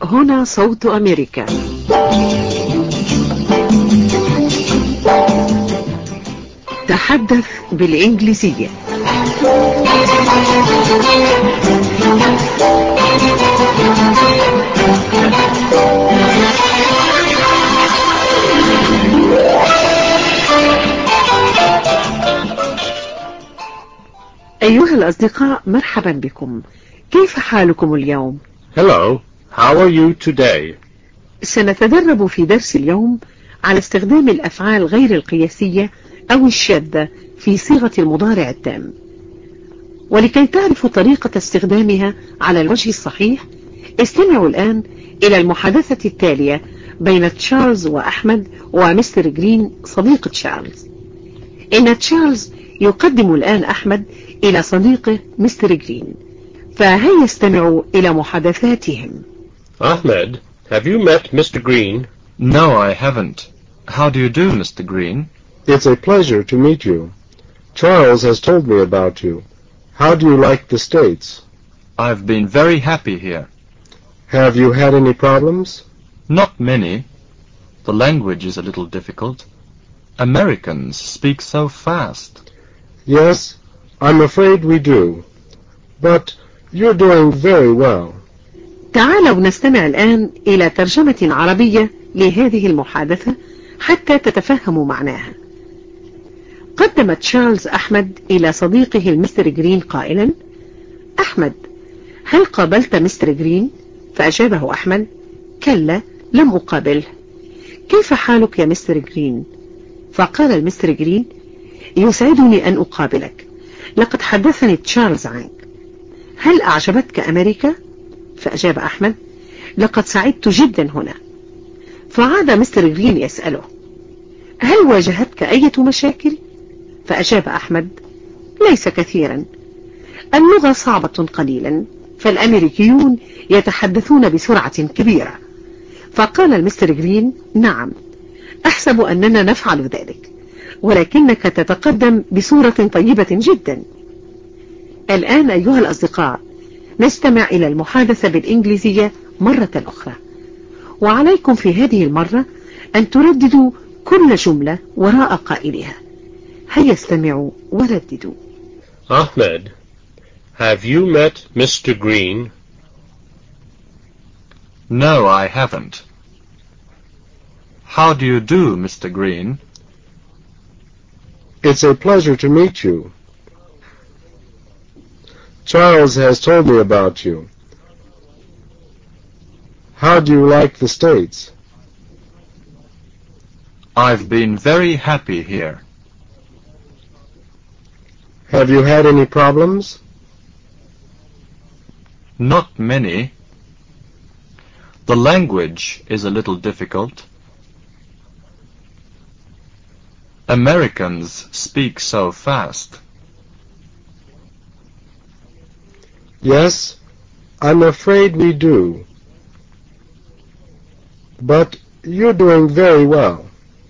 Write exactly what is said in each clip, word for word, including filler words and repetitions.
هنا صوت أمريكا. تحدث بالإنجليزية. أيها الأصدقاء، مرحبا بكم. كيف حالكم اليوم؟ Hello, how are you today? سنتدرب في درس اليوم على استخدام الأفعال غير القياسية أو الشاذة في صيغة المضارع التام. ولكي تعرفوا طريقة استخدامها على الوجه الصحيح، استمعوا الآن إلى المحادثة التالية بين تشارلز وأحمد ومستر جرين صديق تشارلز. إن تشارلز يقدم الآن أحمد إلى صديقه مستر جرين، فهيا استمعوا إلى محادثاتهم. Ahmed, have you met Mister Green? No, I haven't. How do you do, Mister Green? It's a pleasure to meet you. Charles has told me about you. How do you like the States? I've been very happy here. Have you had any problems? Not many. The language is a little difficult. Americans speak so fast. Yes, I'm afraid we do. But you're doing very well. تعالوا نستمع الآن إلى ترجمة عربية لهذه المحادثة حتى تتفهموا معناها. قدم تشارلز أحمد إلى صديقه المستر جرين قائلا: أحمد، هل قابلت مستر جرين؟ فأجابه أحمد: كلا، لم أقابله. كيف حالك يا مستر جرين؟ فقال المستر جرين: يسعدني أن أقابلك، لقد حدثني تشارلز عنك. هل أعجبتك أمريكا؟ فأجاب أحمد: لقد سعدت جدا هنا. فعاد مستر جرين يسأله: هل واجهتك أي مشاكل؟ فأجاب أحمد: ليس كثيرا. اللغة صعبة قليلا، فالأمريكيون يتحدثون بسرعة كبيرة. فقال المستر جرين: نعم، أحسب أننا نفعل ذلك، ولكنك تتقدم بصورة طيبة جدا. الآن أيها الأصدقاء، نستمع إلى المحادثة بالإنجليزية مرة أخرى، وعليكم في هذه المرة أن ترددوا كل جملة وراء قائلها. هيا استمعوا ورددوا. Ahmed, have you met Mister Green? No, I haven't. How do you do, Mister Green? It's a pleasure to meet you. Charles has told me about you. How do you like the States? I've been very happy here. Have you had any problems? Not many. The language is a little difficult. Americans speak so fast. Yes, I'm afraid we do. But you're doing very well.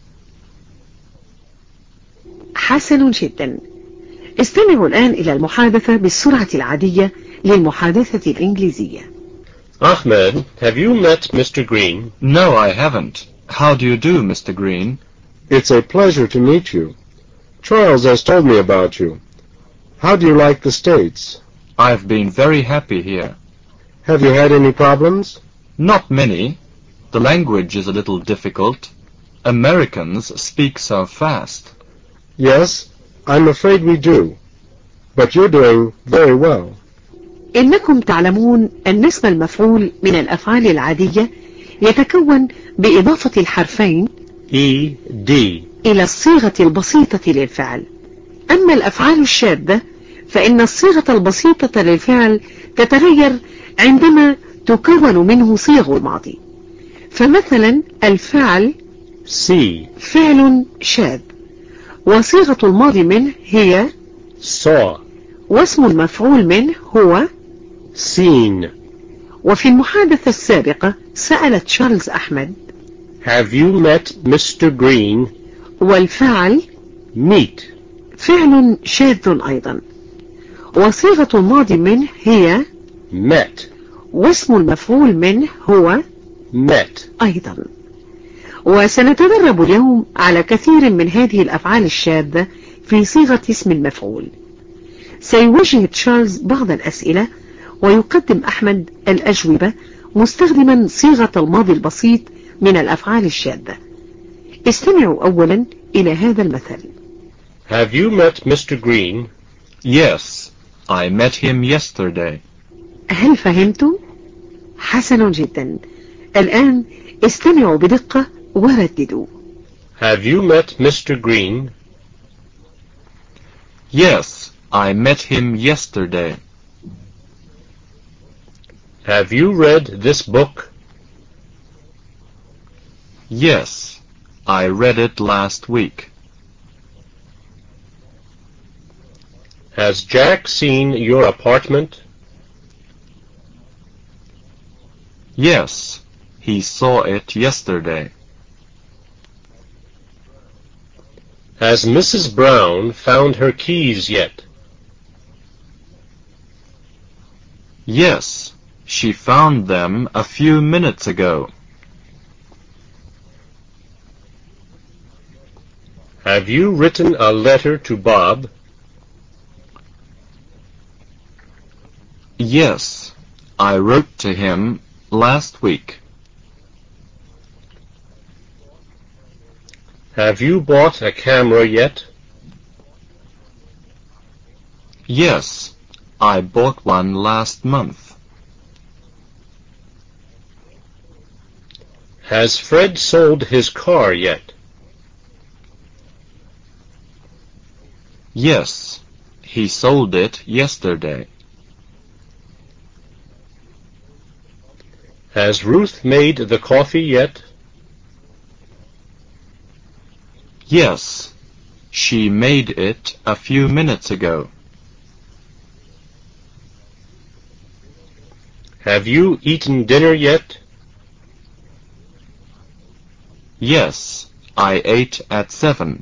حسن جدا. استمعوا الآن إلى المحادثة بالسرعة العادية للمحادثة الإنجليزية. Ahmed, have you met Mister Green? No, I haven't. How do you do, Mister Green? It's a pleasure to meet you. Charles has told me about you. How do you like the States? I've been very happy here. Have you had any problems? Not many. The language is a little difficult. Americans speak so fast. Yes, I'm afraid we do. But you're doing very well. إنكم تعلمون أن اسم المفعول من الأفعال العادية يتكون بإضافة الحرفين E D إلى الصيغة البسيطة للفعل. أما الأفعال الشاذة فإن الصيغة البسيطة للفعل تتغير عندما تكون منه صيغ الماضي. فمثلا الفعل C فعل شاذ، وصيغة الماضي منه هي saw واسم المفعول منه هو seen. وفي المحادثة السابقة سأل تشارلز أحمد: Have you met Mister Green? والفعل Meet فعل شاذ أيضا، وصيغة الماضي منه هي met. واسم المفعول منه هو met. أيضا. وسنتدرب اليوم على كثير من هذه الأفعال الشاذة في صيغة اسم المفعول. سيوجه تشارلز بعض الأسئلة ويقدم أحمد الأجوبة مستخدما صيغة الماضي البسيط من الأفعال الشاذة. استمعوا أولا إلى هذا المثل. Have you met Mister Green? Yes, I met him yesterday. هل فهمتم؟ حسن جدا. الآن استمعوا بدقة ورددوا. Have you met Mister Green? Yes, I met him yesterday. Have you read this book? Yes, I read it last week. Has Jack seen your apartment? Yes, he saw it yesterday. Has Missus Brown found her keys yet? Yes, she found them a few minutes ago. Have you written a letter to Bob? Yes, I wrote to him last week. Have you bought a camera yet? Yes, I bought one last month. Has Fred sold his car yet? Yes, he sold it yesterday. Has Ruth made the coffee yet? Yes, she made it a few minutes ago. Have you eaten dinner yet? Yes, I ate at seven.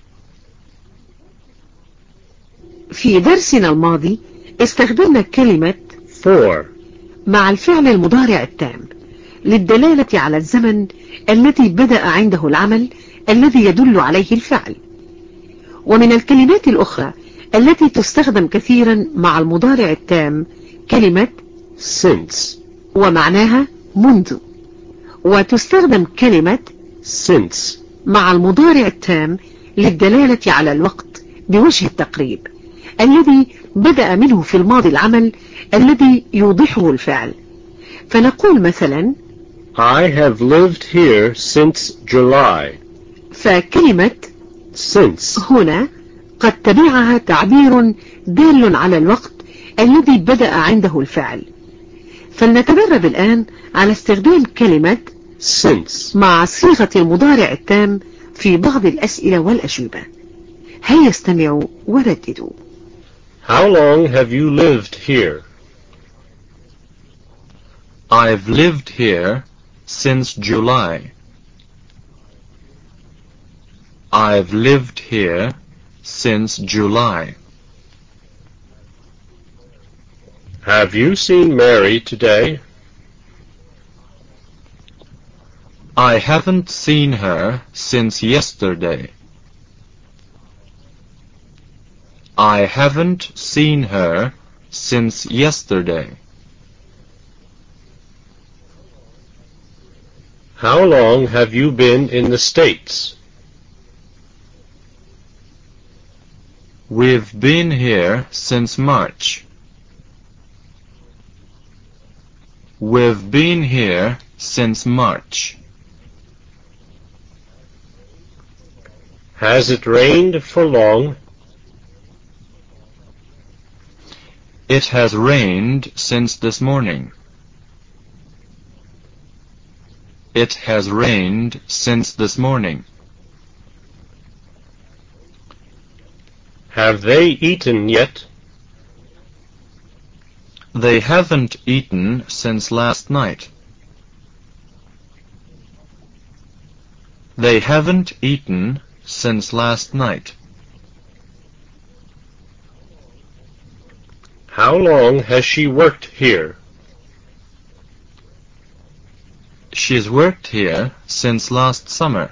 في درسنا الماضي استخدمنا كلمة For. مع الفعل المضارع التام للدلالة على الزمن الذي بدأ عنده العمل الذي يدل عليه الفعل. ومن الكلمات الأخرى التي تستخدم كثيرا مع المضارع التام كلمة Since. ومعناها منذ، وتستخدم كلمة Since. مع المضارع التام للدلالة على الوقت بوجه التقريب الذي بدأ منه في الماضي العمل الذي يوضحه الفعل. فنقول مثلا I have lived here since July. فكلمة Since. هنا قد تبعها تعبير دال على الوقت الذي بدأ عنده الفعل. فلنتدرب الآن على استخدام كلمة Since. مع صيغة المضارع التام في بعض الأسئلة والأجوبة. هيا استمعوا ورددوا. How long have you lived here? I've lived here since July. I've lived here since July. Have you seen Mary today? I haven't seen her since yesterday. I haven't seen her since yesterday. How long have you been in the States? We've been here since March. We've been here since March. Has it rained for long? It has rained since this morning. It has rained since this morning. Have they eaten yet? They haven't eaten since last night. They haven't eaten since last night. How long has she worked here? She has worked here since last summer.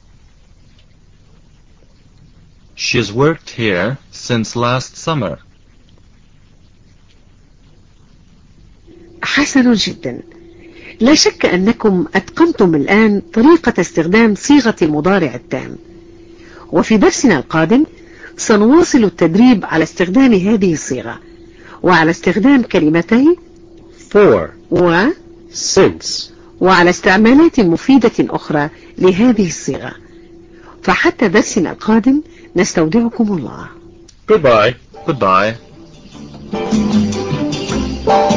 She has worked here since last summer. حسن جدا. لا شك أنكم أتقنتم الآن طريقة استخدام صيغة المضارع التام، وفي درسنا القادم سنواصل التدريب على استخدام هذه الصيغة وعلى استخدام كلمتي for و since. وعلى استعمالات مفيدة أخرى لهذه الصيغة. فحتى درسنا القادم نستودعكم الله. Goodbye. Goodbye.